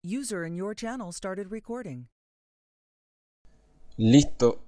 User in your channel started recording. Listo.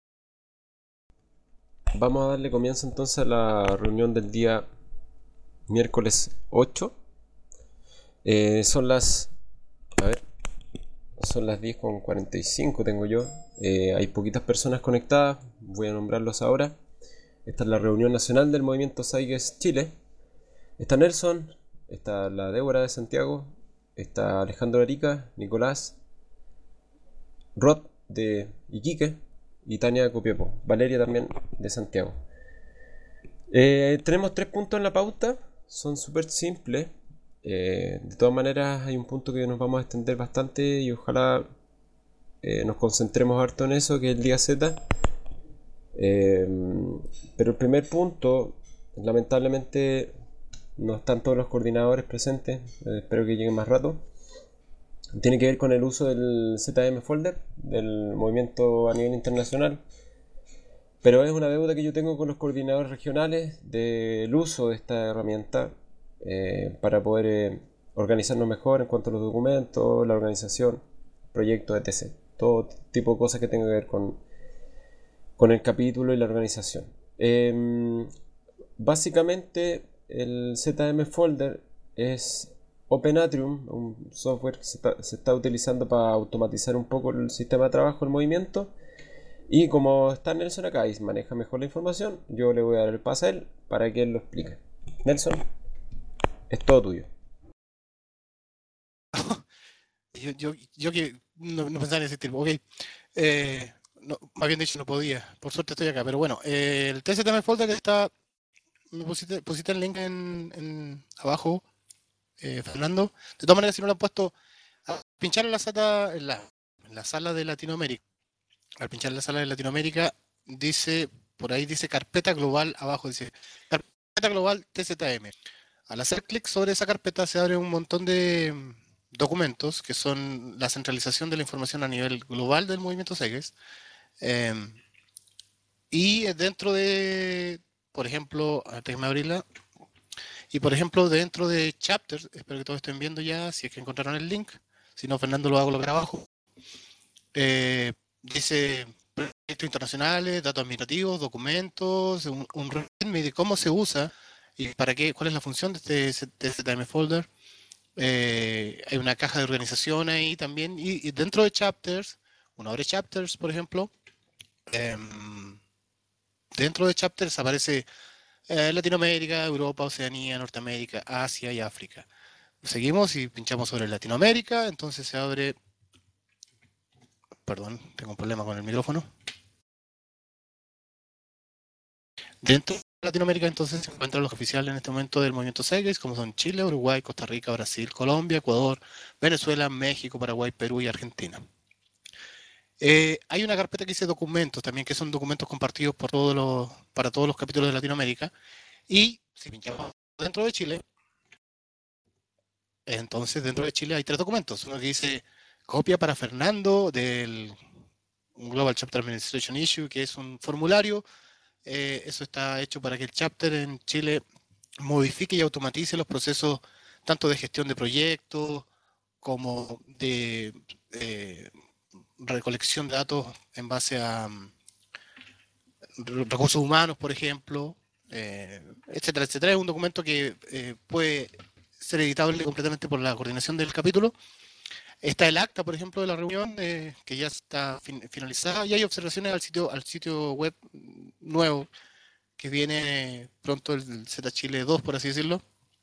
Vamos a darle comienzo entonces a la reunión del día miércoles 8. Son las... A ver. Son las 10:45 tengo yo. Hay poquitas personas conectadas. Voy a nombrarlos ahora. Esta es la reunión nacional del movimiento Saigues Chile. Está Nelson. Está la Débora de Santiago. Está Alejandro Arica, Nicolás, Rod de Iquique y Tania Copiapó. Valeria también de Santiago. Tenemos 3 puntos en la pauta. Son súper simples. De todas maneras hay un punto que nos vamos a extender bastante y ojalá nos concentremos harto en eso, que es el día Z. Pero el primer punto, lamentablemente no están todos los coordinadores presentes. Espero que lleguen más rato. Tiene que ver con el uso del ZM Folder del movimiento a nivel internacional, pero es una deuda que yo tengo con los coordinadores regionales del uso de esta herramienta para poder organizarnos mejor en cuanto a los documentos, la organización, proyectos, etc. Todo tipo de cosas que tengan que ver con el capítulo y la organización. Básicamente el ZM Folder es OpenAtrium, un software que se está utilizando para automatizar un poco el sistema de trabajo del movimiento. Y como está Nelson acá y maneja mejor la información, yo le voy a dar el pase a él para que él lo explique. Nelson, es todo tuyo. Yo que no pensaba en ese tipo. Ok. No, más bien dicho, no podía. Por suerte estoy acá. Pero bueno, el TZM Folder está. Me pusiste el link abajo, Fernando. De todas maneras, si no lo han puesto, a pinchar en la sala de Latinoamérica. Al pinchar en la sala de Latinoamérica, por ahí dice carpeta global, abajo dice carpeta global TZM. Al hacer clic sobre esa carpeta se abre un montón de documentos que son la centralización de la información a nivel global del movimiento SEGES. Y dentro de, por ejemplo, déjenme abrirla. Y por ejemplo, dentro de chapters, espero que todos estén viendo ya, si es que encontraron el link. Si no, Fernando lo hago lo grabo abajo. Dice proyectos internacionales, datos administrativos, documentos, un resumen de cómo se usa y para qué, cuál es la función de este ZM Folder. Hay una caja de organización ahí también. Y dentro de chapters, uno abre chapters, por ejemplo. Dentro de chapters aparece Latinoamérica, Europa, Oceanía, Norteamérica, Asia y África. Seguimos y pinchamos sobre Latinoamérica, entonces se abre... Perdón, tengo un problema con el micrófono. Dentro de Latinoamérica entonces se encuentran los oficiales en este momento del movimiento SEGES, como son Chile, Uruguay, Costa Rica, Brasil, Colombia, Ecuador, Venezuela, México, Paraguay, Perú y Argentina. Hay una carpeta que dice documentos también, que son documentos compartidos para todos los capítulos de Latinoamérica. Y si pinchamos dentro de Chile, entonces dentro de Chile hay 3 documentos. Uno que dice copia para Fernando del Global Chapter Administration Issue, que es un formulario. Eso está hecho para que el chapter en Chile modifique y automatice los procesos tanto de gestión de proyectos como de recolección de datos en base a recursos humanos, por ejemplo, etcétera, etcétera. Es un documento que puede ser editable completamente por la coordinación del capítulo. Está el acta, por ejemplo, de la reunión, que ya está finalizada, y hay observaciones al sitio web nuevo, que viene pronto, el Z Chile 2, por así decirlo.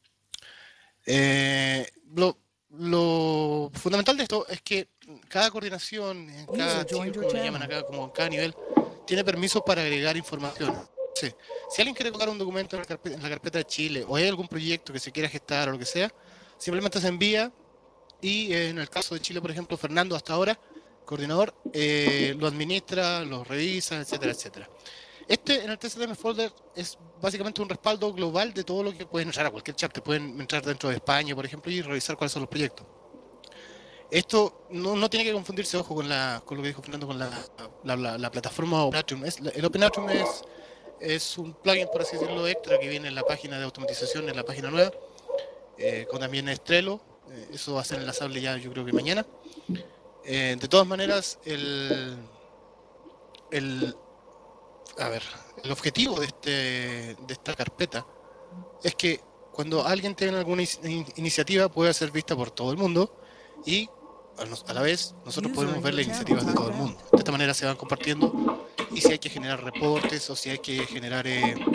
Lo fundamental de esto es que cada coordinación, en cada tier, como le llaman acá, como en cada nivel, tiene permisos para agregar información. Sí. Si alguien quiere colocar un documento en la carpeta de Chile o hay algún proyecto que se quiera gestar o lo que sea, simplemente se envía y en el caso de Chile, por ejemplo, Fernando hasta ahora, coordinador, lo administra, lo revisa, etcétera, etcétera. En el TZM Folder es básicamente un respaldo global de todo lo que pueden entrar a cualquier chapter. Pueden entrar dentro de España, por ejemplo, y revisar cuáles son los proyectos. Esto no tiene que confundirse, ojo, con lo que dijo Fernando, con la plataforma OpenAtrium. El OpenAtrium es un plugin, por así decirlo, extra que viene en la página de automatización, en la página nueva, con también Trello, eso va a ser enlazable ya, yo creo que mañana. De todas maneras, el objetivo de esta carpeta es que cuando alguien tenga alguna iniciativa pueda ser vista por todo el mundo y a la vez nosotros podemos ver las iniciativas de todo el mundo. De esta manera se van compartiendo y si hay que generar reportes o si hay que generar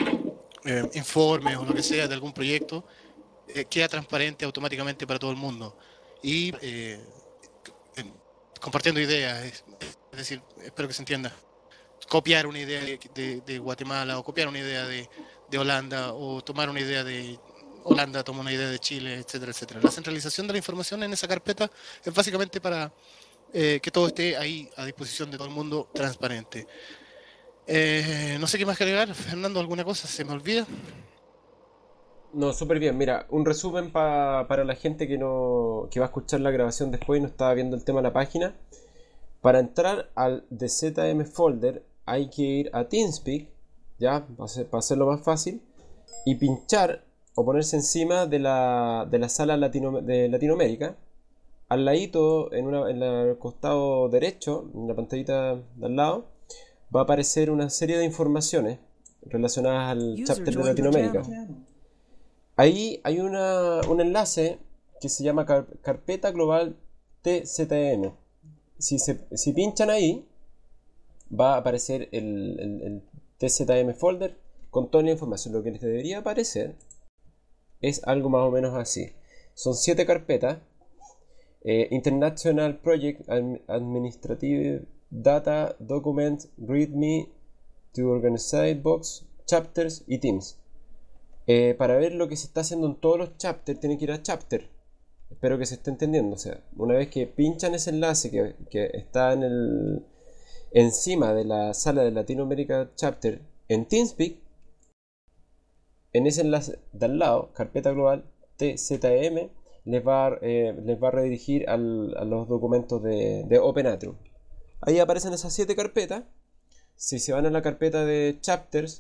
informes o lo que sea de algún proyecto, queda transparente automáticamente para todo el mundo. Y compartiendo ideas, es decir, espero que se entienda. Copiar una idea de Guatemala o copiar una idea de Holanda o tomar una idea de Holanda, toma una idea de Chile, etcétera, etcétera. La centralización de la información en esa carpeta es básicamente para que todo esté ahí a disposición de todo el mundo transparente. No sé qué más que agregar. Fernando, ¿alguna cosa? ¿Se me olvida? No, súper bien. Mira, un resumen para la gente que va a escuchar la grabación después y no estaba viendo el tema de la página. Para entrar al DZM folder hay que ir a TeamSpeak, ya, para hacerlo más fácil, y pinchar o ponerse encima de la sala de Latinoamérica. Al ladito, en el costado derecho, en la pantallita de al lado, va a aparecer una serie de informaciones relacionadas al chapter de Latinoamérica. Ahí hay un enlace que se llama Carpeta Global TZM. Si pinchan ahí, va a aparecer el TZM folder con toda la información. Lo que les debería aparecer es algo más o menos así. Son 7 carpetas. International Project Administrative Data Document README to Organized Box Chapters y Teams. Para ver lo que se está haciendo en todos los chapters tienen que ir a chapter. Espero que se esté entendiendo. O sea, una vez que pinchan ese enlace que está encima de la sala de Latinoamérica Chapter en TeamSpeak, en ese enlace de al lado, carpeta global TZM, les va a redirigir a los documentos de OpenAtrium. Ahí aparecen esas 7 carpetas. Si se van a la carpeta de Chapters,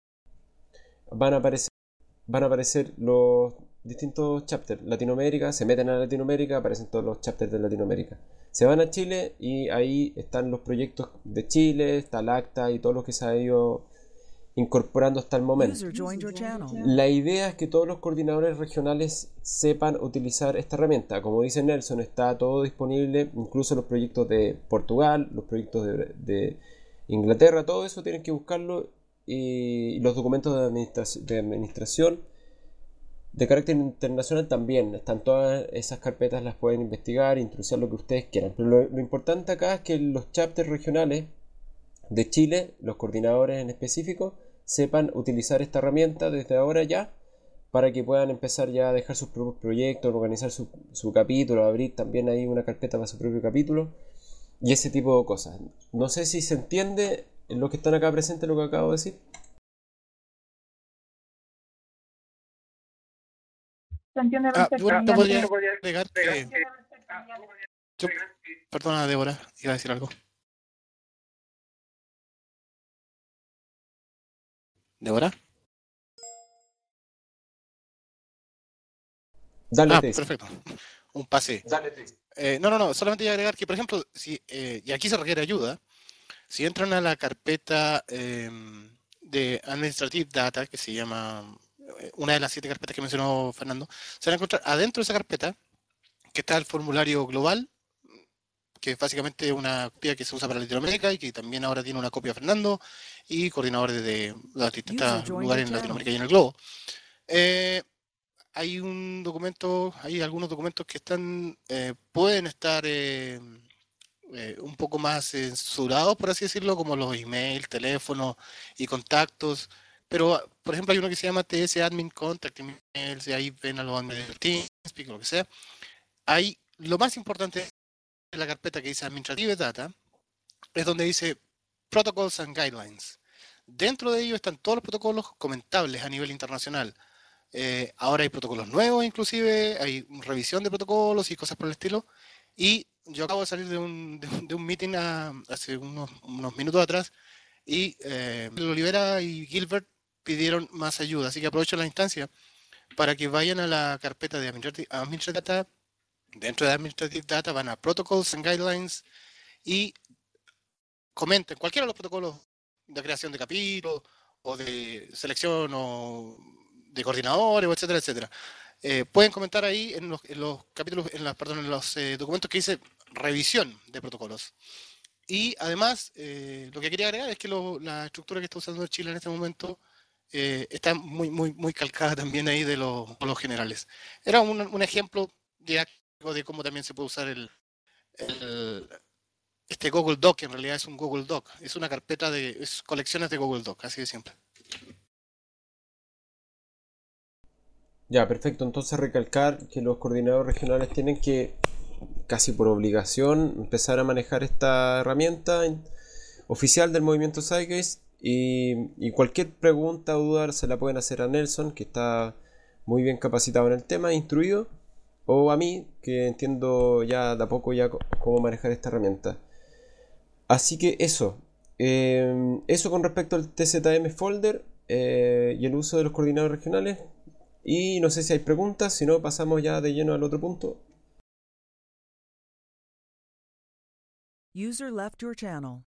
van a aparecer los distintos chapters. Latinoamérica, se meten a Latinoamérica, aparecen todos los chapters de Latinoamérica. Se van a Chile y ahí están los proyectos de Chile, está el acta y todo lo que se ha ido incorporando hasta el momento. La idea es que todos los coordinadores regionales sepan utilizar esta herramienta. Como dice Nelson, está todo disponible, incluso los proyectos de Portugal, los proyectos de Inglaterra, todo eso tienen que buscarlo, y los documentos de administración de carácter internacional también están. Todas esas carpetas las pueden investigar, introducir lo que ustedes quieran, pero lo importante acá es que los chapters regionales de Chile, los coordinadores en específico, sepan utilizar esta herramienta desde ahora ya, para que puedan empezar ya a dejar sus propios proyectos, organizar su capítulo, abrir también ahí una carpeta para su propio capítulo y ese tipo de cosas. No sé si se entiende en lo que están acá presentes lo que acabo de decir. Se entiende perfectamente. Podría agregar que... Perdona, Débora, iba a decir algo. ¿Débora? Dale, perfecto. Un pase. No, solamente iba a agregar que, por ejemplo, y aquí se requiere ayuda, si entran a la carpeta de Administrative Data, que se llama una de las 7 carpetas que mencionó Fernando, se van a encontrar adentro de esa carpeta que está el formulario global, que es básicamente una copia que se usa para Latinoamérica y que también ahora tiene una copia Fernando y coordinadores de los distintos lugares en Latinoamérica y en el globo. Hay algunos documentos que pueden estar un poco más censurados, por así decirlo, como los emails, teléfonos y contactos. Pero, por ejemplo, hay uno que se llama TS Admin Contact Emails, y ahí ven a los admins del TeamSpeak, lo que sea. Lo más importante de la carpeta que dice Administrative Data es donde dice Protocols and Guidelines. Dentro de ello están todos los protocolos comentables a nivel internacional. Ahora hay protocolos nuevos, inclusive hay revisión de protocolos y cosas por el estilo. Y yo acabo de salir de un meeting hace unos minutos atrás y Olivera y Gilbert pidieron más ayuda, así que aprovecho la instancia para que vayan a la carpeta de Administrative Data dentro de Administrative Data van a Protocols and Guidelines y comenten cualquiera de los protocolos de creación de capítulos o de selección o de coordinadores, etcétera, etcétera. Pueden comentar ahí en los capítulos, en los documentos que dice revisión de protocolos. Y además, lo que quería agregar es que la estructura que está usando Chile en este momento está muy calcada también ahí de los generales. Era un ejemplo didáctico de cómo también se puede usar este Google Doc, que en realidad es un Google Doc, es una carpeta es colecciones de Google Doc, así de simple. Ya, perfecto. Entonces recalcar que los coordinadores regionales tienen que, casi por obligación, empezar a manejar esta herramienta oficial del movimiento Zeitgeist, y cualquier pregunta o duda se la pueden hacer a Nelson, que está muy bien capacitado en el tema, instruido, o a mí, que entiendo ya de a poco ya cómo manejar esta herramienta. Así que eso con respecto al TZM Folder y el uso de los coordinadores regionales. Y no sé si hay preguntas, si no pasamos ya de lleno al otro punto. User left your channel.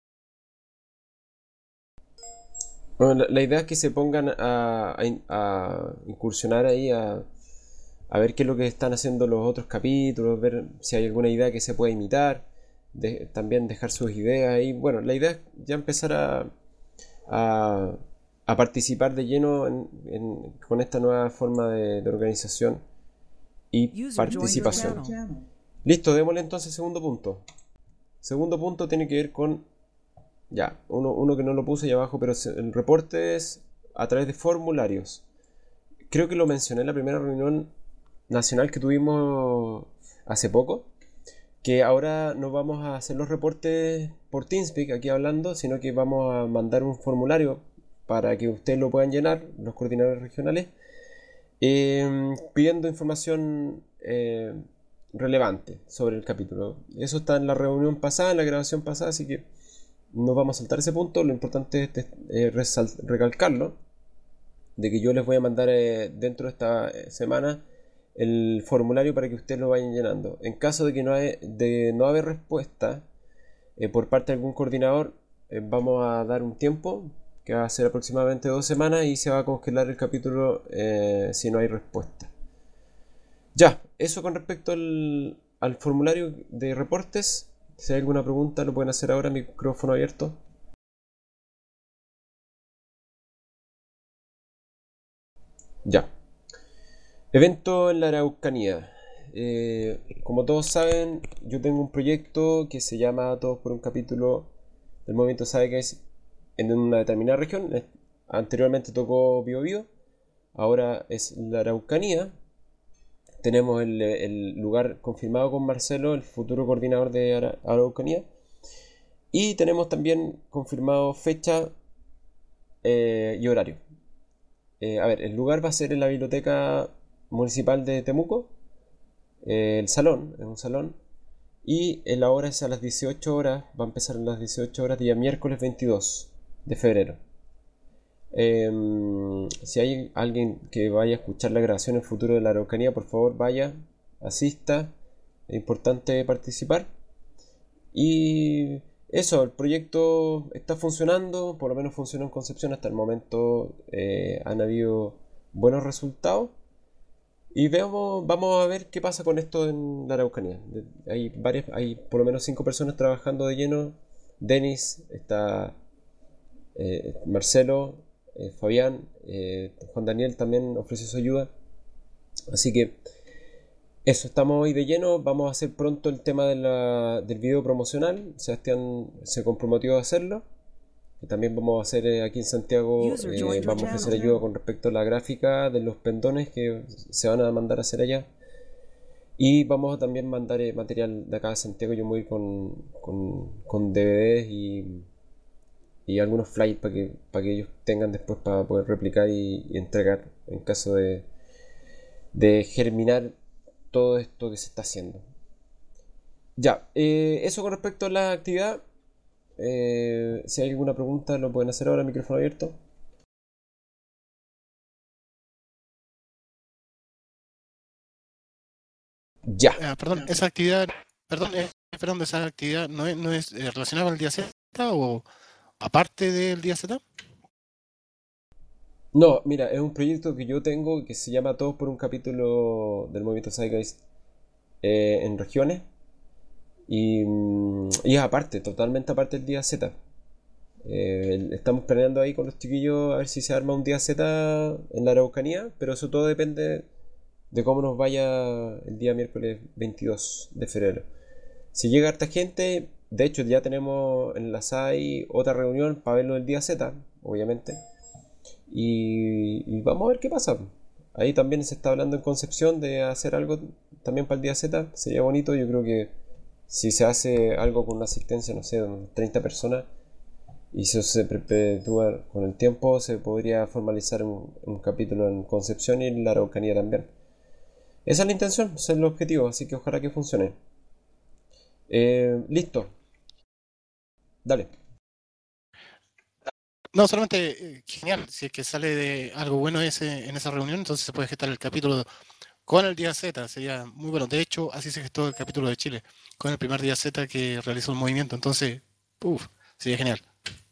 Bueno, la idea es que se pongan a incursionar ahí, a ver qué es lo que están haciendo los otros capítulos, ver si hay alguna idea que se pueda imitar, también dejar sus ideas ahí. Bueno, la idea es ya empezar a participar de lleno con esta nueva forma de organización y participación. Listo, démosle entonces segundo punto. Segundo punto tiene que ver con, ya, uno que no lo puse ahí abajo, pero el reporte es a través de formularios. Creo que lo mencioné en la primera reunión nacional que tuvimos hace poco, que ahora no vamos a hacer los reportes por TeamSpeak aquí hablando, sino que vamos a mandar un formulario para que ustedes lo puedan llenar, los coordinadores regionales, pidiendo información relevante sobre el capítulo. Eso está en la reunión pasada, en la grabación pasada, así que no vamos a saltar ese punto. Lo importante es recalcarlo, de que yo les voy a mandar dentro de esta semana el formulario para que ustedes lo vayan llenando. En caso de que no haber respuesta por parte de algún coordinador, vamos a dar un tiempo, que va a ser aproximadamente 2 semanas, y se va a congelar el capítulo si no hay respuesta. Ya, eso con respecto al formulario de reportes. Si hay alguna pregunta lo pueden hacer ahora, micrófono abierto. Ya. Evento en la Araucanía. Como todos saben, yo tengo un proyecto que se llama Todos por un capítulo del movimiento Zeitgeist en una determinada región. Anteriormente tocó Biobío, ahora es la Araucanía. Tenemos el lugar confirmado con Marcelo, el futuro coordinador de Araucanía, y tenemos también confirmado fecha y horario. A ver, el lugar va a ser en la biblioteca municipal de Temuco. El salón es un salón, y la hora es a las 18 horas. Va a empezar a las 18 horas, día miércoles 22 de febrero. Si hay alguien que vaya a escuchar la grabación en el futuro de la Araucanía, por favor vaya, asista. Es importante participar. Y eso, el proyecto está funcionando, por lo menos funcionó en Concepción hasta el momento. Han habido buenos resultados. Y vamos a ver qué pasa con esto en la Araucanía. Hay por lo menos 5 personas trabajando de lleno. Denis, está Marcelo, Fabián, Juan Daniel también ofreció su ayuda. Así que eso, estamos hoy de lleno. Vamos a hacer pronto el tema del video promocional. Sebastián se comprometió a hacerlo. Y también vamos a hacer aquí en Santiago, vamos a ofrecer ayuda con respecto a la gráfica de los pendones que se van a mandar a hacer allá. Y vamos a también mandar material de acá a Santiago. Yo me voy con DVDs y algunos flyers para que ellos tengan después para poder replicar y entregar en caso de germinar todo esto que se está haciendo. Ya, eso con respecto a la actividad. Si hay alguna pregunta lo pueden hacer ahora, micrófono abierto. Ya. Perdón, esa actividad, perdón, Fernando, esa actividad no es relacionada con el día Z o aparte del día Z. No, mira, es un proyecto que yo tengo que se llama Todos por un capítulo del movimiento Zeitgeist en regiones. Y es aparte, totalmente aparte del día Z. Estamos planeando ahí con los chiquillos a ver si se arma un día Z en la Araucanía, pero eso todo depende de cómo nos vaya el día miércoles 22 de febrero. Si llega harta gente, de hecho ya tenemos enlazada ahí otra reunión para verlo el día Z, obviamente. Y vamos a ver qué pasa. Ahí también se está hablando en Concepción de hacer algo también para el día Z. Sería bonito, yo creo que si se hace algo con una asistencia, no sé, de unas 30 personas, y eso se perpetúa con el tiempo, se podría formalizar un capítulo en Concepción y en la Araucanía también. Esa es la intención, ese es el objetivo, así que ojalá que funcione. Listo, dale. No, solamente genial. Si es que sale de algo bueno en esa reunión, entonces se puede gestar el capítulo con el día Z. Sería muy bueno. De hecho, así se gestó el capítulo de Chile, con el primer día Z que realizó el movimiento. Entonces, sería genial.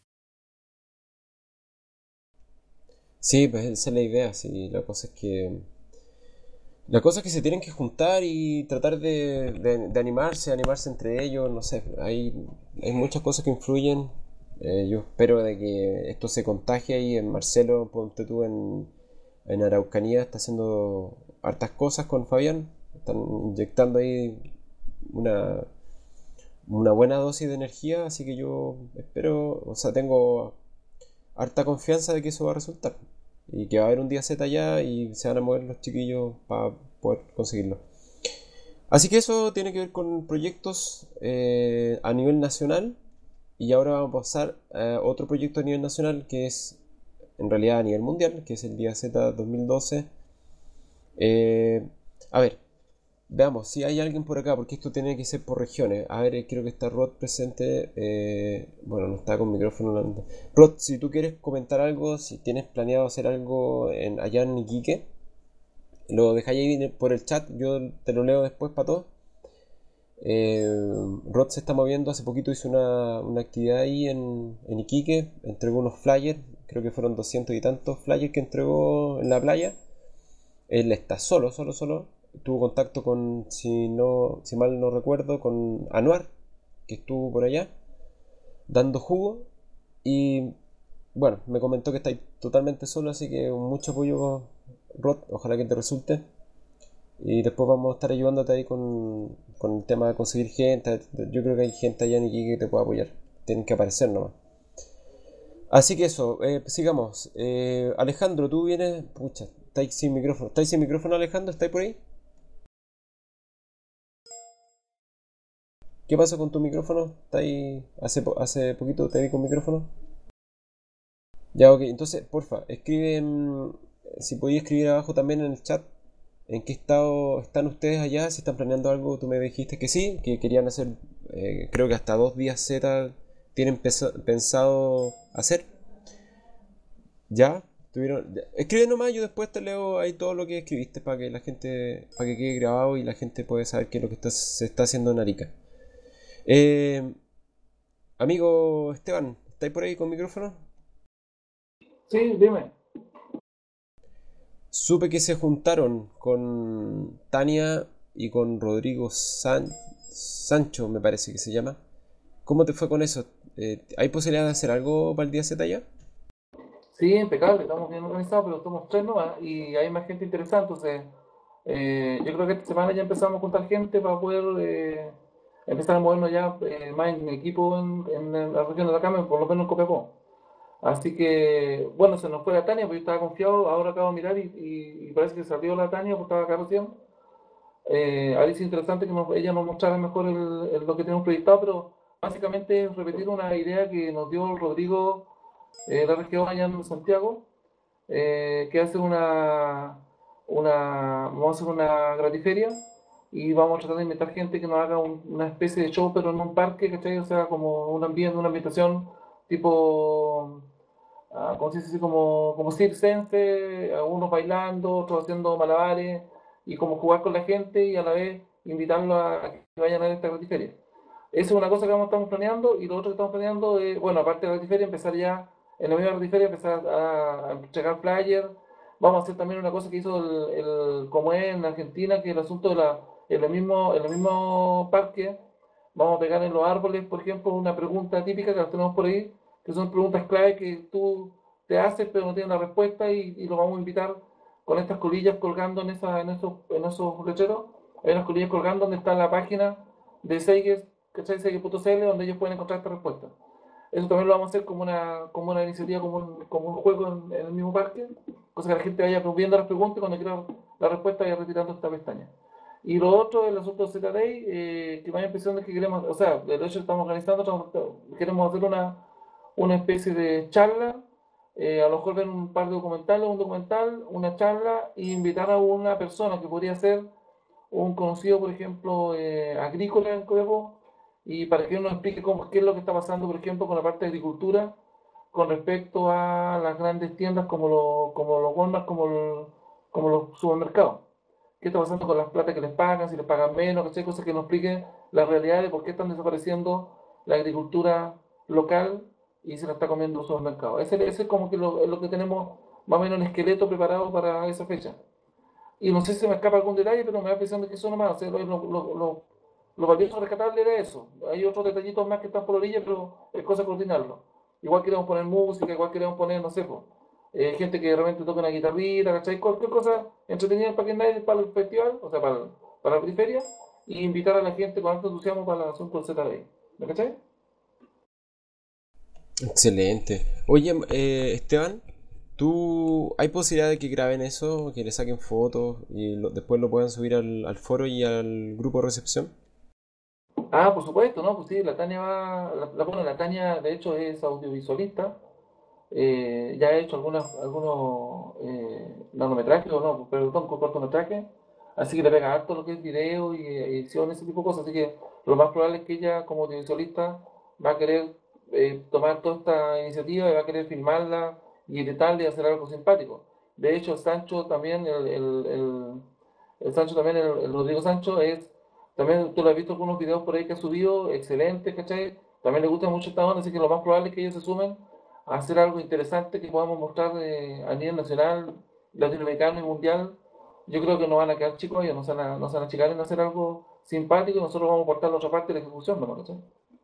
Sí, pues esa es la idea, sí, la cosa es que se tienen que juntar y tratar de animarse entre ellos, no sé, hay muchas cosas que influyen. Yo espero de que esto se contagie y en Marcelo, ponte tú en Araucanía, está haciendo hartas cosas con Fabián, están inyectando ahí una, una buena dosis de energía, así que yo espero, o sea, tengo harta confianza de que eso va a resultar y que va a haber un día Z allá y se van a mover los chiquillos para poder conseguirlo. Así que eso tiene que ver con proyectos a nivel nacional y ahora vamos a pasar a otro proyecto a nivel nacional que es en realidad a nivel mundial, que es el día Z 2012. Eh, a ver, veamos si hay alguien por acá, porque esto tiene que ser por regiones. A ver, creo que está Rod presente. Bueno, no está con micrófono. Rod, si tú quieres comentar algo, si tienes planeado hacer algo allá en Iquique, lo dejáis ahí por el chat, yo te lo leo después para todos. Rod se está moviendo, hace poquito hizo una actividad ahí en Iquique, entregó unos flyers, creo que fueron 200 y tantos flyers que entregó en la playa. Él está solo. Tuvo contacto con, si mal no recuerdo, con Anuar, que estuvo por allá, dando jugo. Y bueno, me comentó que estáis totalmente solo, así que mucho apoyo, Rod, ojalá que te resulte. Y después vamos a estar ayudándote ahí con el tema de conseguir gente. Yo creo que hay gente allá en Iquique que te puede apoyar. Tienen que aparecer nomás. Así que eso, sigamos. Alejandro, tú vienes. Pucha, estáis sin micrófono. ¿Estáis sin micrófono, Alejandro? ¿Estáis por ahí? ¿Qué pasa con tu micrófono? ¿Estáis hace poquito te vi con micrófono? Ya, ok. Entonces, porfa, escribe. Si podías escribir abajo también en el chat en qué estado están ustedes allá, si están planeando algo. Tú me dijiste que sí, que querían hacer, creo que hasta 2 días Z tienen pensado hacer. ¿Ya? Escribe nomás, yo después te leo ahí todo lo que escribiste para que la gente, para que quede grabado y la gente pueda saber qué es lo que se está haciendo en Arica. Eh, amigo Esteban, ¿estáis por ahí con micrófono? Sí, dime. Supe que se juntaron con Tania y con Rodrigo Sancho, me parece que se llama. ¿Cómo te fue con eso? ¿Hay posibilidad de hacer algo para el día Z ya? Sí, impecable, estamos bien organizados, pero somos tres nomás y hay más gente interesante. Entonces, yo creo que esta semana ya empezamos a juntar gente para poder empezar a movernos ya más en equipo en la región de Atacama, por lo menos en Copiapó. Así que, bueno, se nos fue la Tania, porque yo estaba confiado, ahora acabo de mirar y parece que salió la Tania, porque estaba acá recién. Ahora es interesante que ella nos mostrara mejor lo que tenemos proyectado, pero básicamente es repetir una idea que nos dio el Rodrigo la región allá en Santiago, que hace vamos a hacer una gratiferia y vamos a tratar de invitar gente que nos haga una especie de show, pero en un parque, ¿cachai? O sea, como un ambiente, una ambientación tipo, ¿cómo se dice? Así como circense, algunos bailando, otros haciendo malabares, y como jugar con la gente y a la vez invitarlos a que vayan a esta Gratiferia. Eso es una cosa que estamos planeando, y lo otro que estamos planeando es, bueno, aparte de la Gratiferia, empezar ya, en la misma Gratiferia, empezar a entregar flyers. Vamos a hacer también una cosa que hizo como es en Argentina, que el asunto en el mismo parque, vamos a pegar en los árboles, por ejemplo, una pregunta típica que las tenemos por ahí, que son preguntas clave que tú te haces pero no tienes la respuesta, y lo vamos a invitar con estas colillas colgando en esos letreros. Hay unas colillas colgando donde está la página de Seiges, ¿cachai? Seiges.cl, donde ellos pueden encontrar esta respuesta. Eso también lo vamos a hacer como una iniciativa, como un juego en el mismo parque, cosa que la gente vaya viendo las preguntas y cuando quiera la respuesta vaya retirando esta pestaña. Y lo otro, el asunto de Z-Day, que vaya empezando, es que queremos, o sea, de hecho estamos organizando, queremos hacer una especie de charla, a lo mejor ver un par de documentales, un documental, una charla, e invitar a una persona que podría ser un conocido, por ejemplo, agrícola en Copiapó, y para que él nos explique qué es lo que está pasando, por ejemplo, con la parte de agricultura, con respecto a las grandes tiendas como los Walmart, como los supermercados. ¿Qué está pasando con las platas que les pagan, si les pagan menos? ¿Cachai? Cosas que nos expliquen la realidad de por qué están desapareciendo la agricultura local y se la está comiendo los supermercados. Ese es como que es lo que tenemos más o menos el esqueleto preparado para esa fecha. Y no sé si se me escapa algún detalle, pero me va pensando que eso nomás, o sea, lo valioso rescatable era eso. Hay otros detallitos más que están por la orilla, pero es cosa de coordinarlo. Igual queremos poner música, igual queremos poner, no sé, gente que de repente toca una guitarrita, ¿cachai? Cualquier cosa entretenida para el festival, o sea, para la periferia, y invitar a la gente con alto entusiasmo para el asunto del ZDI. ¿Me cachai? Excelente. Oye, Esteban, ¿hay posibilidad de que graben eso, que le saquen fotos y después lo puedan subir al foro y al grupo de recepción? Ah, por supuesto, ¿no? Pues sí, la Tania bueno, la Tania de hecho es audiovisualista, ya ha hecho algunos largometrajes, o no, perdón, cortometrajes, así que le pega harto lo que es video y edición, ese tipo de cosas, así que lo más probable es que ella como audiovisualista va a querer tomar toda esta iniciativa y va a querer filmarla y editarla y hacer algo simpático. De hecho, Sancho también, el Sancho también, el Rodrigo Sancho, también tú lo has visto algunos videos por ahí que ha subido, excelente, ¿cachai? También le gusta mucho esta onda, así que lo más probable es que ellos se sumen a hacer algo interesante que podamos mostrar a nivel nacional, latinoamericano y mundial. Yo creo que no van a quedar chicos, ellos no se van a achicar en hacer algo simpático, y nosotros vamos a aportar la otra parte de la ejecución, ¿no? ¿Cachai?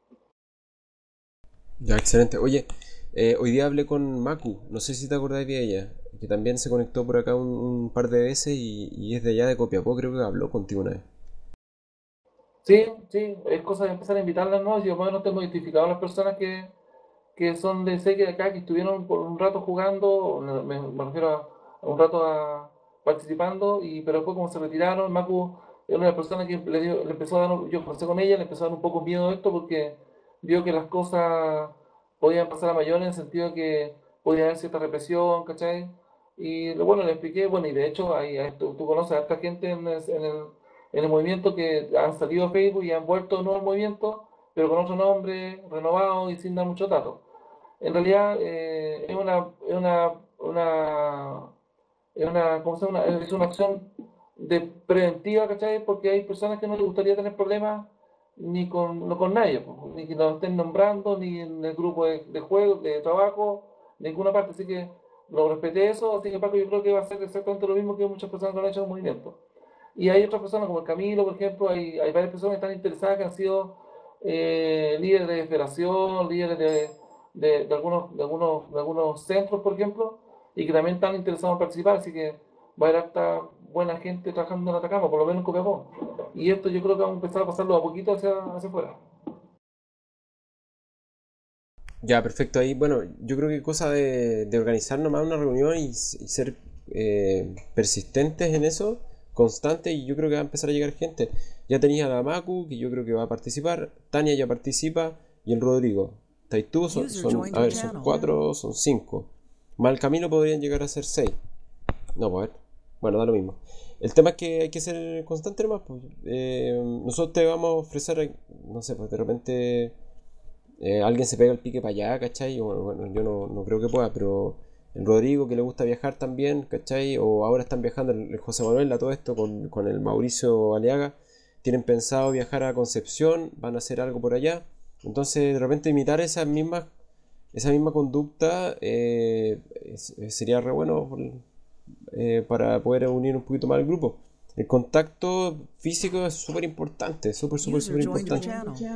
Ya, excelente. Oye, hoy día hablé con Maku, no sé si te acordáis de ella, que también se conectó por acá un par de veces y es de allá de Copiapó, creo que habló contigo una vez. Sí, sí, es cosa de empezar a invitarlas, ¿no? Yo más o menos tengo identificado a las personas que son de Seque de acá, que estuvieron por un rato jugando, me refiero a un rato participando, pero después como se retiraron. Macu era una persona que le empezó a dar, yo conversé con ella, le empezó a dar un poco miedo a esto porque vio que las cosas podían pasar a mayores en el sentido de que podía haber cierta represión, ¿cachai? Y bueno, le expliqué, bueno, y de hecho tú conoces a esta gente en el movimiento que han salido a Facebook y han vuelto de nuevo al movimiento, pero con otro nombre, renovado y sin dar muchos datos. En realidad ¿cómo se llama? Es una acción preventiva, ¿cachai? Porque hay personas que no les gustaría tener problemas no con nadie, pues, ni que nos estén nombrando, ni en el grupo de juego, de trabajo, de ninguna parte. Así que lo respeté eso, así que Paco, yo creo que va a ser exactamente lo mismo que muchas personas que han hecho en el movimiento. Y hay otras personas como el Camilo, por ejemplo, hay varias personas que están interesadas, que han sido líderes de federación, líderes de algunos centros, por ejemplo, y que también están interesados en participar, así que va a haber harta buena gente trabajando en Atacama, por lo menos en Copiapó. Y esto yo creo que vamos a empezar a pasarlo a poquito hacia afuera. Ya, perfecto. Ahí, bueno, yo creo que cosa de organizar nomás una reunión y ser persistentes en eso, constantes, y yo creo que va a empezar a llegar gente. Ya tenías a la Maku, que yo creo que va a participar, Tania ya participa, y el Rodrigo. ¿Estáis tú? A ver, son 4, son 5. Más el camino podrían llegar a ser 6. No, pues a ver. Bueno, da lo mismo. El tema es que hay que ser constante nomás, pues. Nosotros te vamos a ofrecer, no sé, pues de repente alguien se pega el pique para allá, ¿cachai? Bueno, yo no creo que pueda, pero el Rodrigo, que le gusta viajar también, ¿cachai? O ahora están viajando el José Manuel a todo esto con el Mauricio Aliaga. tienen pensado viajar a Concepción, van a hacer algo por allá. Entonces, de repente imitar esa misma conducta sería re bueno para poder unir un poquito más al grupo. El contacto físico es súper importante, súper importante.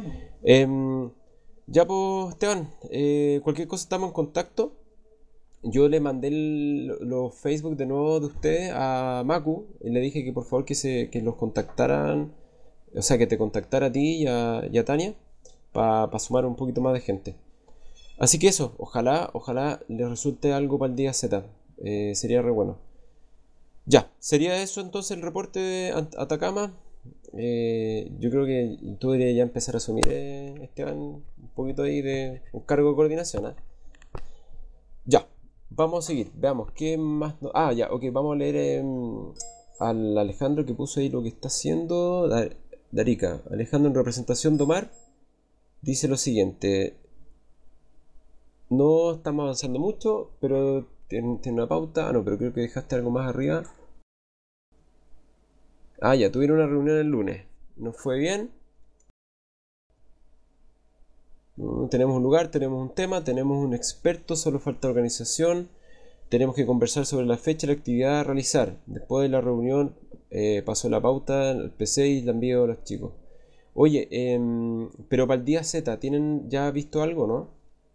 Ya pues, Esteban, cualquier cosa estamos en contacto. Yo le mandé los Facebook de nuevo de ustedes a Maku y le dije que por favor que los contactaran, o sea, que te contactara a ti y a Tania para sumar un poquito más de gente. Así que eso, ojalá les resulte algo para el día Z. Sería re bueno. Ya, sería eso entonces el reporte de Atacama. Yo creo que tú deberías ya empezar a asumir, Esteban, un poquito ahí de un cargo de coordinación, ¿eh? Ya, vamos a seguir. Veamos, ¿qué más? Ya, ok, vamos a leer al Alejandro que puso ahí lo que está haciendo. Darica, Alejandro en representación de Omar, dice lo siguiente. No estamos avanzando mucho, pero tiene una pauta. No, pero creo que dejaste algo más arriba. Ya, tuvieron una reunión el lunes. ¿Nos fue bien? Tenemos un lugar, tenemos un tema, tenemos un experto, solo falta organización. Tenemos que conversar sobre la fecha y la actividad a realizar. Después de la reunión pasó la pauta, el PC y la envío a los chicos. Oye, pero para el día Z, ¿tienen ya visto algo, no?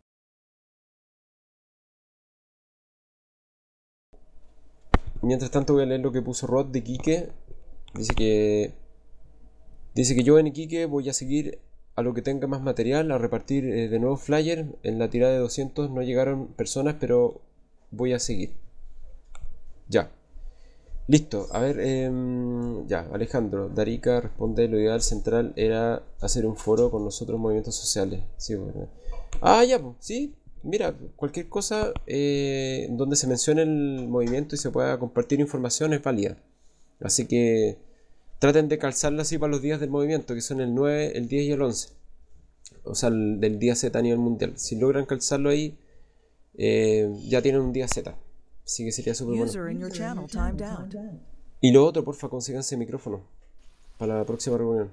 Mientras tanto voy a leer lo que puso Rod de Quique. Dice que yo en Iquique voy a seguir a lo que tenga más material, a repartir de nuevo flyer. En la tirada de 200 no llegaron personas, pero voy a seguir. Ya. Listo. A ver, ya, Alejandro. Darica responde, lo ideal central era hacer un foro con nosotros movimientos sociales. Sí, bueno. Ya, pues, sí. Mira, cualquier cosa donde se mencione el movimiento y se pueda compartir información es válida. Así que traten de calzarla así para los días del movimiento, que son el 9, el 10 y el 11. O sea, del día Z a nivel mundial. Si logran calzarlo ahí, ya tienen un día Z. Así que sería súper bueno. Y lo otro, porfa, consíganse micrófono para la próxima reunión.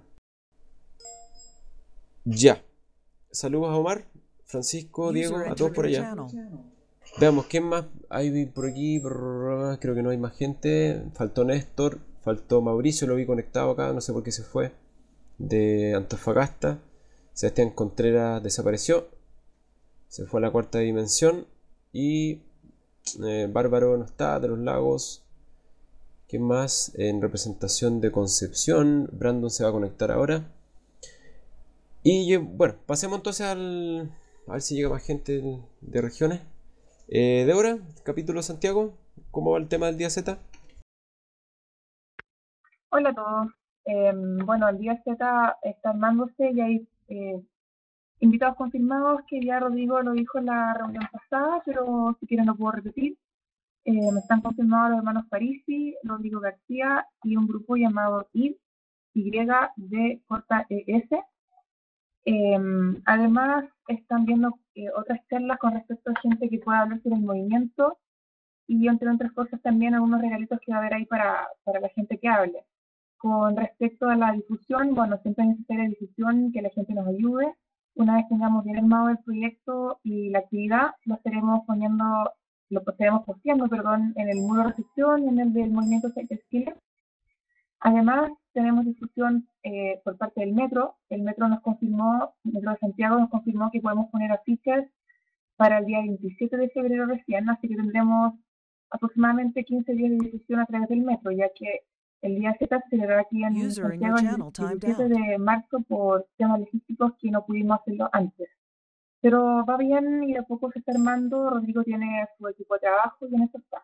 Ya. Saludos a Omar, Francisco, Diego, a todos por allá. Veamos, ¿quién más hay por aquí? Creo que no hay más gente. Faltó Néstor, faltó Mauricio, lo vi conectado acá, no sé por qué se fue. De Antofagasta. Sebastián Contreras desapareció. Se fue a la cuarta dimensión. Y Bárbaro no está, de los Lagos. ¿Quién más? En representación de Concepción, Brandon se va a conectar ahora. Y bueno, pasemos entonces a ver si llega más gente de regiones. Débora, capítulo Santiago, ¿cómo va el tema del día Z? Hola a todos. Bueno, el día Z está armándose y hay invitados confirmados que ya Rodrigo lo dijo en la reunión pasada, pero si quieren lo puedo repetir. Me están confirmados los hermanos Parisi, Rodrigo García y un grupo llamado YD ES. Además, están viendo otras charlas con respecto a gente que pueda hablar sobre el movimiento y, entre otras cosas, también algunos regalitos que va a haber ahí para la gente que hable. Con respecto a la difusión, bueno, siempre es necesaria difusión, que la gente nos ayude. Una vez tengamos bien armado el proyecto y la actividad, lo estaremos posteando, en el muro de recepción y en el del Movimiento Chile. Además, tenemos difusión por parte del metro. El metro de Santiago nos confirmó que podemos poner afiches para el día 27 de febrero recién, así que tendremos aproximadamente 15 días de difusión a través del metro, ya que el día Z se celebrará aquí en Santiago el 17 de marzo por temas logísticos que no pudimos hacerlo antes. Pero va bien y de a poco se está armando. Rodrigo tiene su equipo de trabajo y en eso está.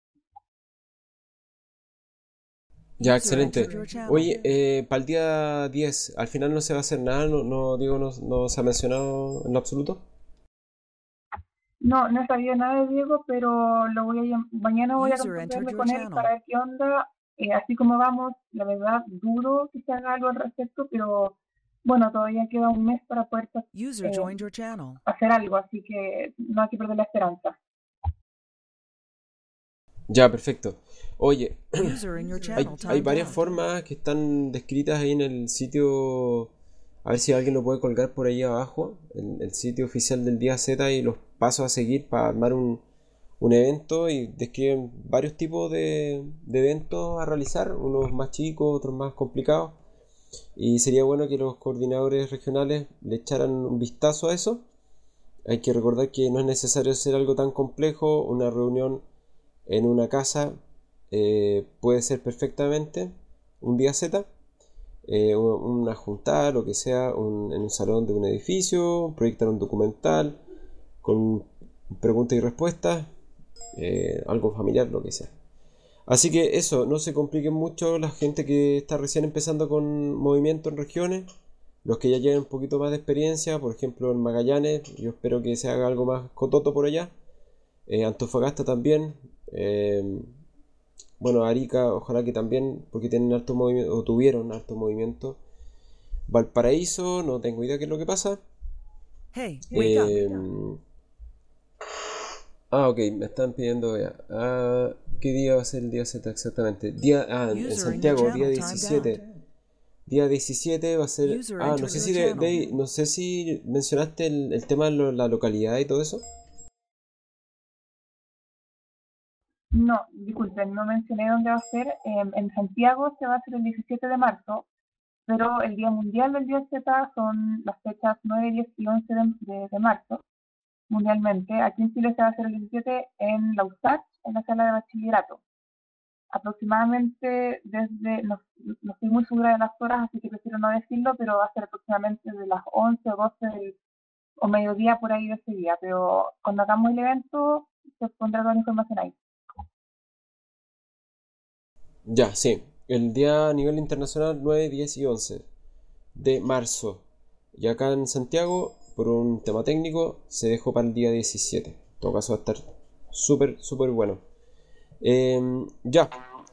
Ya, excelente. Oye, para el día 10, al final no se va a hacer nada, no se ha mencionado en lo absoluto. No he sabido nada de Diego, pero mañana voy a contactarme con él para ver qué onda. Así como vamos, la verdad, dudo que se haga algo al respecto, pero bueno, todavía queda un mes para poder hacer algo, así que no hay que perder la esperanza. Ya, perfecto. Oye, User in your hay, channel hay timed varias out. formas que están descritas ahí en el sitio. A ver si alguien lo puede colgar por ahí abajo. El sitio oficial del día Z y los pasos a seguir para armar un evento. Y describen varios tipos de eventos a realizar. Unos más chicos, otros más complicados. Y sería bueno que los coordinadores regionales le echaran un vistazo a eso. Hay que recordar que no es necesario hacer algo tan complejo. Una reunión en una casa puede ser perfectamente un día Z, una juntada, lo que sea, en un salón de un edificio, proyectar un documental con preguntas y respuestas, algo familiar, lo que sea. Así que eso, no se compliquen mucho la gente que está recién empezando con movimiento en regiones, los que ya lleven un poquito más de experiencia, por ejemplo en Magallanes, yo espero que se haga algo más cototo por allá, Antofagasta también, bueno, Arica, ojalá que también, porque tienen harto movimiento, o tuvieron harto movimiento. Valparaíso, no tengo idea qué es lo que pasa. Hey, wake up. Ok, me están pidiendo ya. ¿Qué día va a ser el día Z exactamente? En User in your Santiago, día channel timed 17. Día 17 va a ser. User No entered sé your si channel. no sé si mencionaste el tema de la localidad y todo eso. No, disculpen, no mencioné dónde va a ser. En Santiago se va a hacer el 17 de marzo, pero el Día Mundial del Día Z son las fechas 9, 10 y 11 de marzo, mundialmente. Aquí en Chile se va a hacer el 17 en la USACH, en la sala de bachillerato. Aproximadamente no estoy muy segura de las horas, así que prefiero no decirlo, pero va a ser aproximadamente de las 11 o 12 o mediodía por ahí de ese día. Pero cuando hagamos el evento, se pondrá toda la información ahí. Ya, sí. El día a nivel internacional 9, 10 y 11 de marzo. Y acá en Santiago, por un tema técnico, se dejó para el día 17. En todo caso va a estar súper, súper bueno. Ya.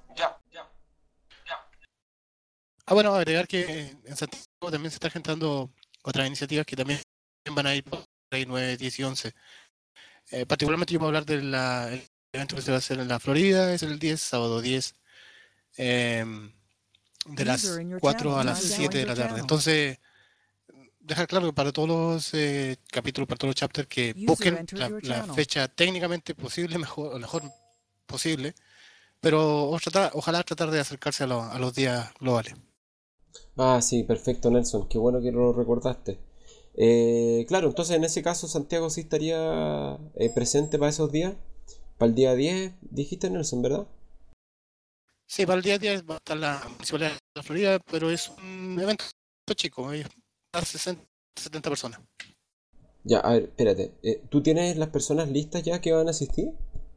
Bueno, agregar que en Santiago también se están gestando otras iniciativas que también van a ir por ahí 9, 10 y 11. Particularmente yo voy a hablar del evento que se va a hacer en la Florida, es el 10, sábado 10, de las User in your 4 channel a las timed 7 de out. la tarde. Entonces, dejar claro que para todos los capítulos, para todos los chapters, que User busquen entered your la channel. fecha técnicamente posible, lo mejor posible, pero ojalá tratar de acercarse a los días globales. Sí, perfecto, Nelson. Qué bueno que lo recordaste. Claro, entonces en ese caso Santiago sí estaría presente para esos días. Para el día 10, dijiste, Nelson, ¿verdad? Sí, para el día 10 va a estar la Municipalidad de la Florida, pero es un evento chico, a 60, 70 personas. Ya, a ver, espérate. ¿Tú tienes las personas listas ya que van a asistir?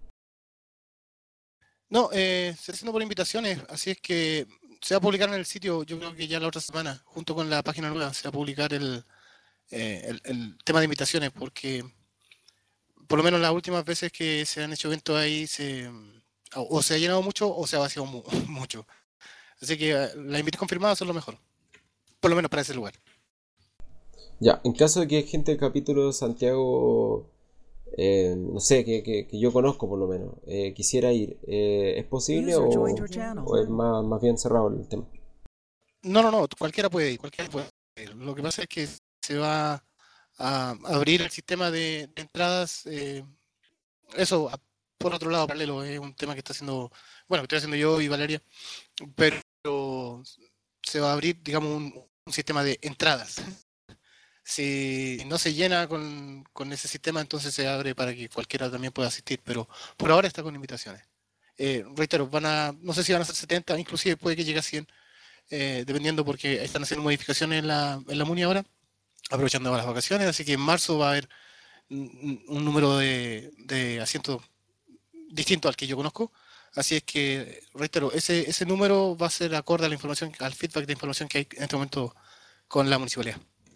No, se está haciendo por invitaciones, así es que se va a publicar en el sitio, yo creo que ya la otra semana, junto con la página nueva, se va a publicar el tema de invitaciones, porque por lo menos las últimas veces que se han hecho eventos ahí, o se ha llenado mucho o se ha vaciado mucho. Así que las invitaciones confirmadas son lo mejor, por lo menos para ese lugar. Ya, en caso de que gente del capítulo de Santiago, no sé, que yo conozco por lo menos, quisiera ir, ¿es posible User joined your channel. o es más bien cerrado el tema? No, cualquiera puede ir, cualquiera puede ir. Lo que pasa es que se va a abrir el sistema de entradas, eso por otro lado paralelo, es un tema que está haciendo, bueno, que estoy haciendo yo y Valeria, pero se va a abrir, digamos, un sistema de entradas. Si no se llena con ese sistema, entonces se abre para que cualquiera también pueda asistir, pero por ahora está con invitaciones. Reitero, no sé si van a ser 70, inclusive puede que llegue a 100, dependiendo porque están haciendo modificaciones en la MUNI ahora, aprovechando las vacaciones, así que en marzo va a haber un número de asientos distinto al que yo conozco. Así es que, reitero, ese número va a ser acorde a la información, al feedback de información que hay en este momento con la municipalidad.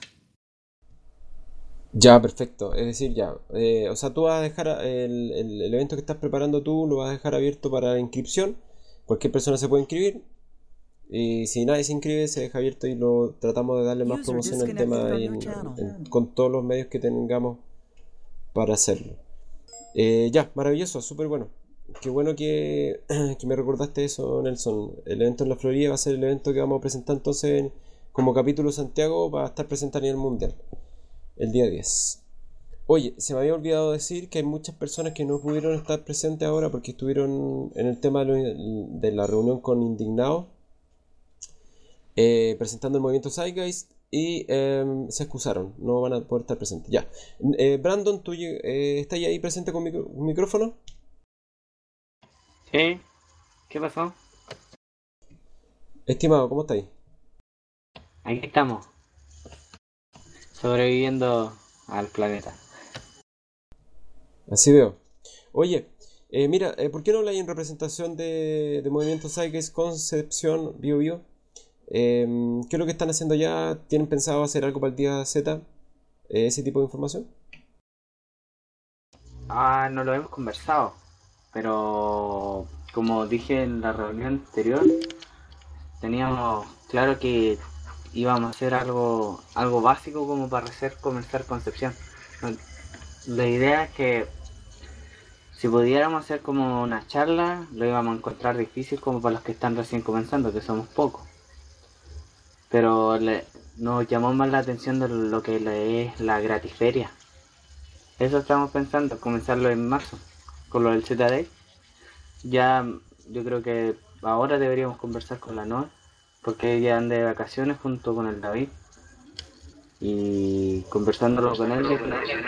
Ya, perfecto. Es decir, ya. O sea, tú vas a dejar el evento que estás preparando tú, lo vas a dejar abierto para inscripción. Cualquier persona se puede inscribir. Y si nadie se inscribe, se deja abierto y lo tratamos de darle más User promoción al disconnected tema from ahí your channel. con todos los medios que tengamos para hacerlo. Ya, maravilloso, súper bueno. qué bueno que me recordaste eso, Nelson. El evento en la Florida va a ser el evento que vamos a presentar entonces como capítulo Santiago, va a estar presente a nivel mundial, el día 10. Oye, se me había olvidado decir que hay muchas personas que no pudieron estar presentes ahora porque estuvieron en el tema de la reunión con Indignados, presentando el movimiento Zeitgeist y se excusaron, no van a poder estar presentes. Ya. Brandon, ¿tú estás ahí presente con micrófono? Sí, ¿qué pasó? Estimado, ¿cómo estáis? Aquí estamos, sobreviviendo al planeta. Así veo. Oye, mira, ¿por qué no habláis en representación de Movimiento Zeitgeist Concepción Bio Bio? ¿Qué es lo que están haciendo ya? ¿Tienen pensado hacer algo para el día Z? ¿Ese tipo de información? No lo hemos conversado, pero como dije en la reunión anterior, teníamos claro que íbamos a hacer algo básico como para hacer comenzar Concepción. La idea es que si pudiéramos hacer como una charla, lo íbamos a encontrar difícil como para los que están recién comenzando, que somos pocos. Pero nos llamó más la atención de lo que es la gratiferia. Eso estamos pensando, comenzarlo en marzo, con lo del ZD. Ya yo creo que ahora deberíamos conversar con la Noa, porque ella anda de vacaciones junto con el David. Y conversándolo con él,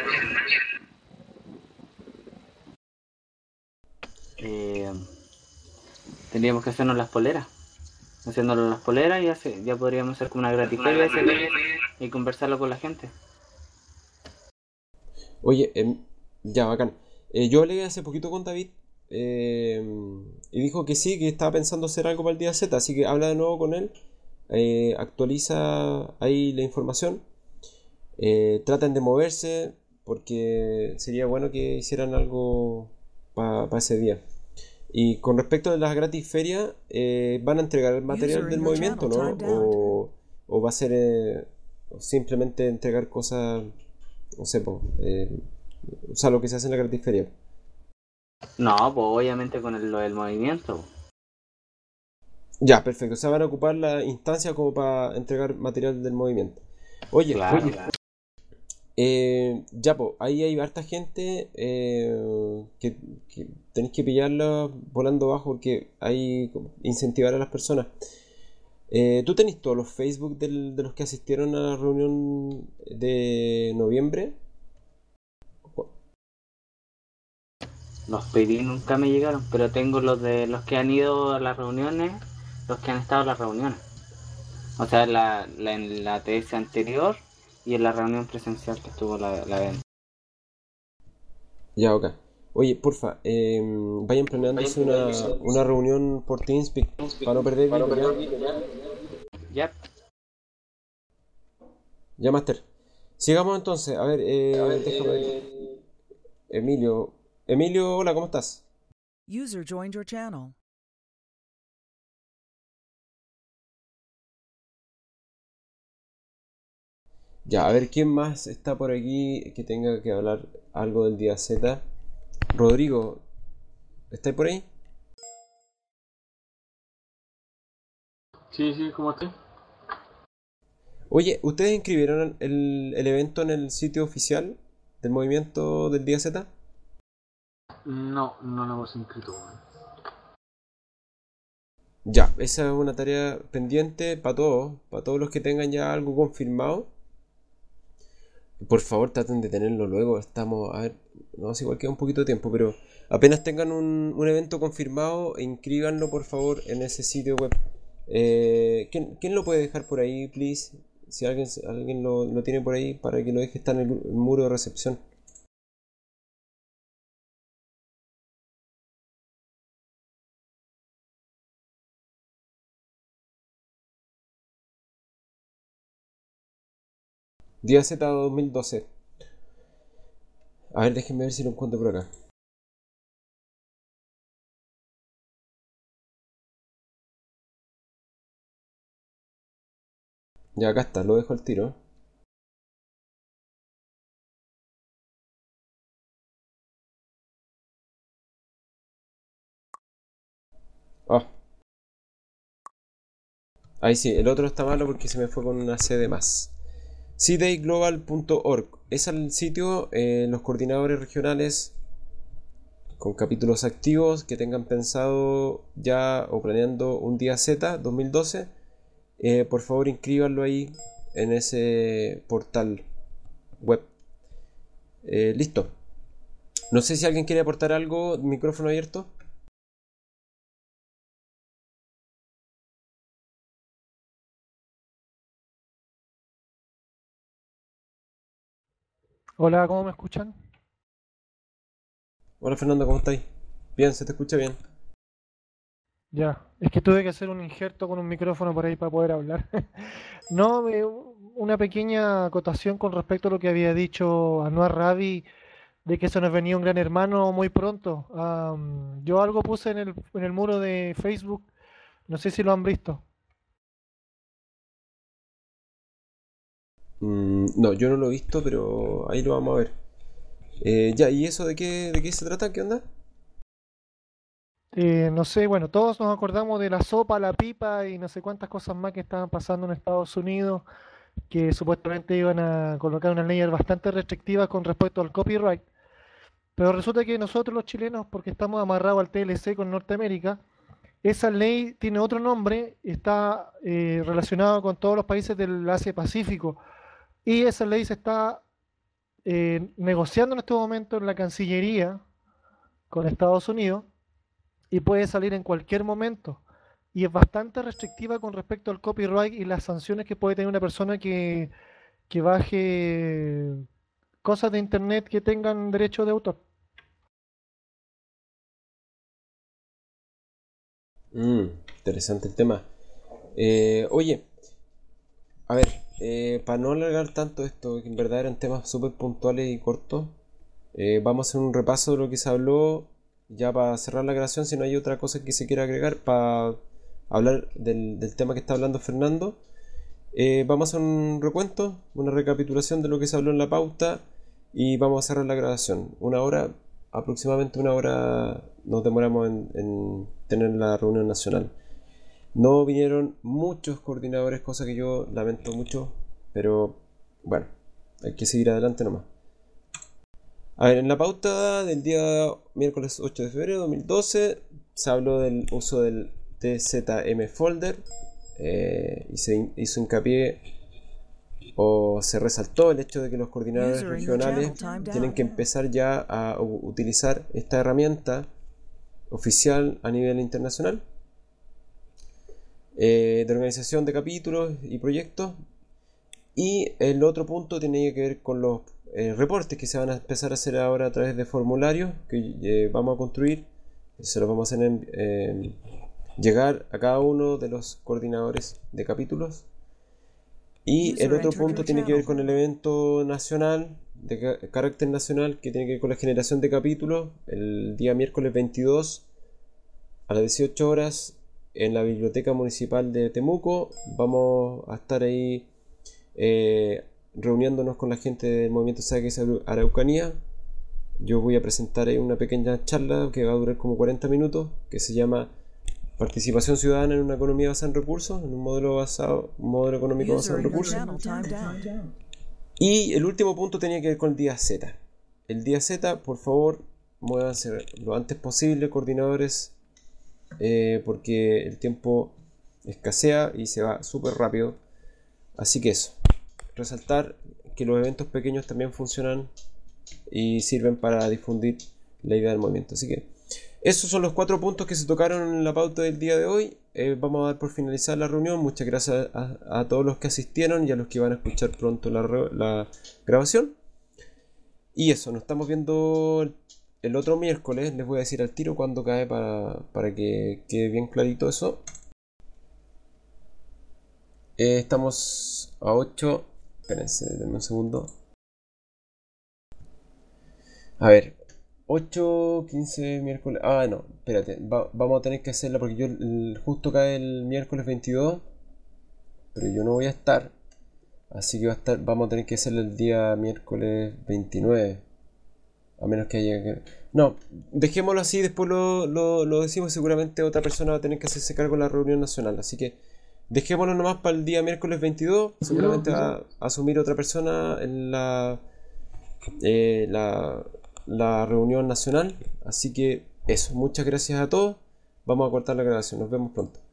tendríamos que hacernos las poleras. Haciéndolo las poleras y ya podríamos hacer como una gratiferia y conversarlo con la gente. Oye, ya, bacán. Yo hablé hace poquito con David y dijo que sí, que estaba pensando hacer algo para el día Z, así que habla de nuevo con él, actualiza ahí la información, traten de moverse porque sería bueno que hicieran algo para ese día. Y con respecto a las gratis ferias, ¿van a entregar el material del movimiento, no? ¿O va a ser simplemente entregar cosas, no sé, o sea, lo que se hace en la gratis feria? No, pues obviamente con lo del movimiento. Ya, perfecto. O sea, van a ocupar la instancia como para entregar material del movimiento. Oye, Claro. ya, pues, ahí hay harta gente que tenéis que pillarla volando bajo porque hay como incentivar a las personas. ¿Tú tenés todos los Facebook de los que asistieron a la reunión de noviembre? Los pedí nunca me llegaron, pero tengo los de los que han ido a las reuniones, los que han estado en las reuniones. O sea, en la TS anterior y en la reunión presencial que estuvo la venta. Ya, ok. Oye, porfa, vayan planeándose una reunión por TeamSpeak para no perder el ¿ya? Ya. Ya, Master. Sigamos entonces. A ver, déjame ver. Emilio. Emilio, hola, ¿cómo estás? User joined your channel. Ya, a ver, ¿quién más está por aquí que tenga que hablar algo del día Z? Rodrigo, ¿estás por ahí? Sí, ¿cómo estás? Oye, ¿ustedes inscribieron el evento en el sitio oficial del movimiento del día Z? No lo hemos inscrito. Ya, esa es una tarea pendiente para todos los que tengan ya algo confirmado. Por favor, traten de tenerlo luego. Estamos, a ver, no sé, igual queda un poquito de tiempo, pero apenas tengan un evento confirmado, inscríbanlo por favor en ese sitio web. ¿Quién lo puede dejar por ahí, please? Si alguien lo tiene por ahí, para que lo deje estar en el muro de recepción. Día Z 2012. A ver, déjenme ver si lo encuentro por acá. Ya, acá está, lo dejo al tiro. Ah, ahí sí, el otro está malo porque se me fue con una C de más. cdayglobal.org es el sitio. Los coordinadores regionales con capítulos activos que tengan pensado ya o planeando un día Z 2012, por favor inscríbanlo ahí en ese portal web. Listo. No sé si alguien quiere aportar algo. Micrófono abierto. Hola, ¿cómo me escuchan? Hola Fernando, ¿cómo estáis? Bien, se te escucha bien. Ya, es que tuve que hacer un injerto con un micrófono por ahí para poder hablar. No, una pequeña acotación con respecto a lo que había dicho Anuar Rabi de que se nos venía un gran hermano muy pronto. Yo algo puse en el muro de Facebook, no sé si lo han visto. No, yo no lo he visto, pero ahí lo vamos a ver. Ya, ¿y eso de qué se trata? ¿Qué onda? No sé, bueno, todos nos acordamos de la sopa, la pipa y no sé cuántas cosas más que estaban pasando en Estados Unidos, que supuestamente iban a colocar unas leyes bastante restrictivas con respecto al copyright. Pero resulta que nosotros los chilenos, porque estamos amarrados al TLC con Norteamérica, esa ley tiene otro nombre, está relacionado con todos los países del Asia-Pacífico. Y esa ley se está negociando en este momento en la Cancillería con Estados Unidos y puede salir en cualquier momento. Y es bastante restrictiva con respecto al copyright y las sanciones que puede tener una persona que baje cosas de internet que tengan derecho de autor. Interesante el tema. Oye, a ver, para no alargar tanto esto, que en verdad eran temas súper puntuales y cortos, vamos a hacer un repaso de lo que se habló ya para cerrar la grabación, si no hay otra cosa que se quiera agregar para hablar del tema que está hablando Fernando. Vamos a hacer un recuento, una recapitulación de lo que se habló en la pauta y vamos a cerrar la grabación. Una hora, aproximadamente una hora nos demoramos en tener la reunión nacional. No vinieron muchos coordinadores, cosa que yo lamento mucho, pero bueno, hay que seguir adelante nomás. A ver, en la pauta del día miércoles 8 de febrero de 2012 se habló del uso del TZM Folder y se hizo hincapié o se resaltó el hecho de que los coordinadores regionales tienen que empezar ya a utilizar esta herramienta oficial a nivel internacional de organización de capítulos y proyectos. Y el otro punto tiene que ver con los reportes que se van a empezar a hacer ahora a través de formularios que vamos a construir. Se los vamos a hacer llegar a cada uno de los coordinadores de capítulos. Y el otro punto tiene que ver con el evento nacional, de carácter nacional, que tiene que ver con la generación de capítulos, el día miércoles 22 a las 18 horas en la Biblioteca Municipal de Temuco. Vamos a estar ahí reuniéndonos con la gente del Movimiento Saques Araucanía. Yo voy a presentar ahí una pequeña charla que va a durar como 40 minutos, que se llama Participación ciudadana en una economía basada en recursos, en un modelo económico basado en recursos. Y el último punto tenía que ver con el día Z. El día Z, por favor, muévanse lo antes posible, coordinadores, porque el tiempo escasea y se va súper rápido. Así que eso, resaltar que los eventos pequeños también funcionan y sirven para difundir la idea del movimiento. Así que esos son los 4 puntos que se tocaron en la pauta del día de hoy. Vamos a dar por finalizar la reunión. Muchas gracias a todos los que asistieron y a los que van a escuchar pronto la grabación. Y eso, nos estamos viendo el otro miércoles. Les voy a decir al tiro cuándo cae para que quede bien clarito eso. Estamos a 8. Espérense, denme un segundo. A ver, 8, 15, miércoles. Ah, no, espérate. Vamos a tener que hacerla porque justo cae el miércoles 22. Pero yo no voy a estar. Así que vamos a tener que hacerla el día miércoles 29. A menos que haya... No, dejémoslo así, después lo decimos. Seguramente otra persona va a tener que hacerse cargo de la reunión nacional. Así que dejémoslo nomás para el día miércoles 22. Seguramente va a asumir otra persona en la reunión nacional. Así que eso, muchas gracias a todos. Vamos a cortar la grabación. Nos vemos pronto.